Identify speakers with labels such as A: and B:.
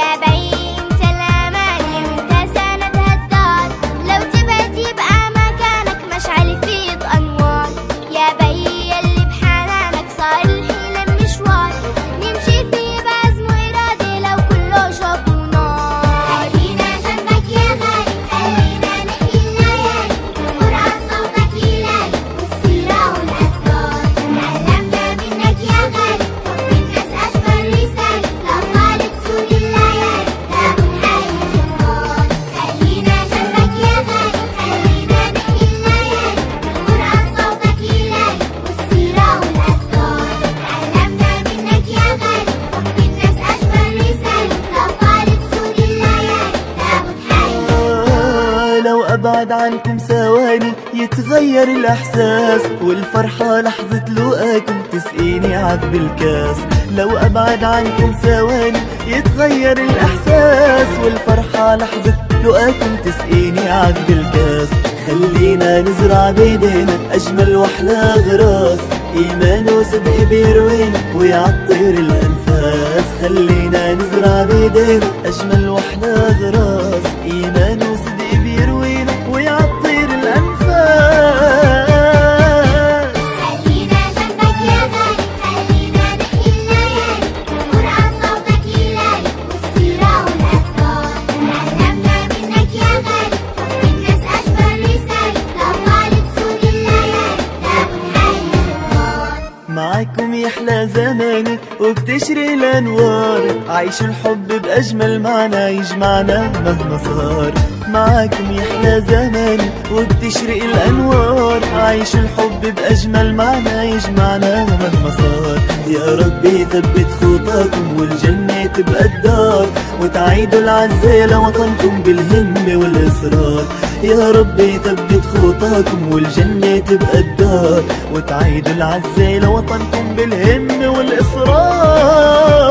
A: يا بي انت الاماني وانت سندها الدار، لو تبعد يبقى مكانك مشعل فيض انوار. يا بي اللي بحنانك صار الحين المشوار، نمشي فيه بعزم وإرادة لو كله شوق ونار. خلينا جنبك يا غالي، خلينا نحيي الليالي، القرآن صوتك يلاقي والسيرة والأذكار. تعلمنا منك يا غالي حب الناس أشبه الرسالة، لأطفال تسود الليالي لابد حي الجمهور. خلينا جنبك يا غالي، خلينا نحيي الليالي، القرآن صوتك يلاقي والسيرة والأذكار. تعلمنا منك يا غالي حب الناس أشبه الرسالة، لأطفال تسود الليالي لابد حي الجمهور.
B: لو أبعد عنكم ثواني يتغير الإحساس، والفرحة لحظة لقاكم تسقيني عذب الكاس. لو أبعد عنكم ثواني يتغير الإحساس، والفرحة لحظة لقاكم تسقيني عذب الكاس. خلينا نزرع بيدينا أجمل وأحلى غراس، إيمان وصدق بيروينا ويعطر الأنفاس. خلينا نزرع بيدينا أجمل وأحلى غراس، إيمان وصدق بيروينا ويعطر الأنفاس.
A: خلينا جنبك يا غالي، خلينا نحيي الليالي، القرآن صوتك يلاقي والسيرة والأذكار. تعلمنا منك يا غالي حب الناس أشبه الرسالة، لأطفال تسود الليالي لابد حي الجمهور.
B: معاكم يحلى زماني وبتشري الأنوار، عيش الحب بأجمل معنى يجمعنا مهما صار. معاكم يحلى زماني وبتشرق الأنوار، عيش الحب بأجمل معنى يجمعنا مهما صار. يا ربي ثبت خطاكم والجنة تبقى الدار، وتعيدوا العزة لوطنكم بالهمة والإصرار. يا ربي ثبت خطاكم والجنة تبقى الدار، وتعيدوا العزة لوطنكم بالهمة والإصرار.